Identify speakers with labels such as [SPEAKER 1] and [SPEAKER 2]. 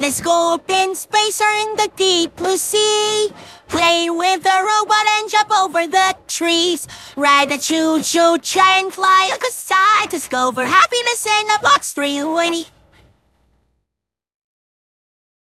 [SPEAKER 1] Let's go up in space or in the deep blue sea. Play with the robot and jump over the trees. Ride the choo-choo train, fly like a side. Discover happiness in a box 320.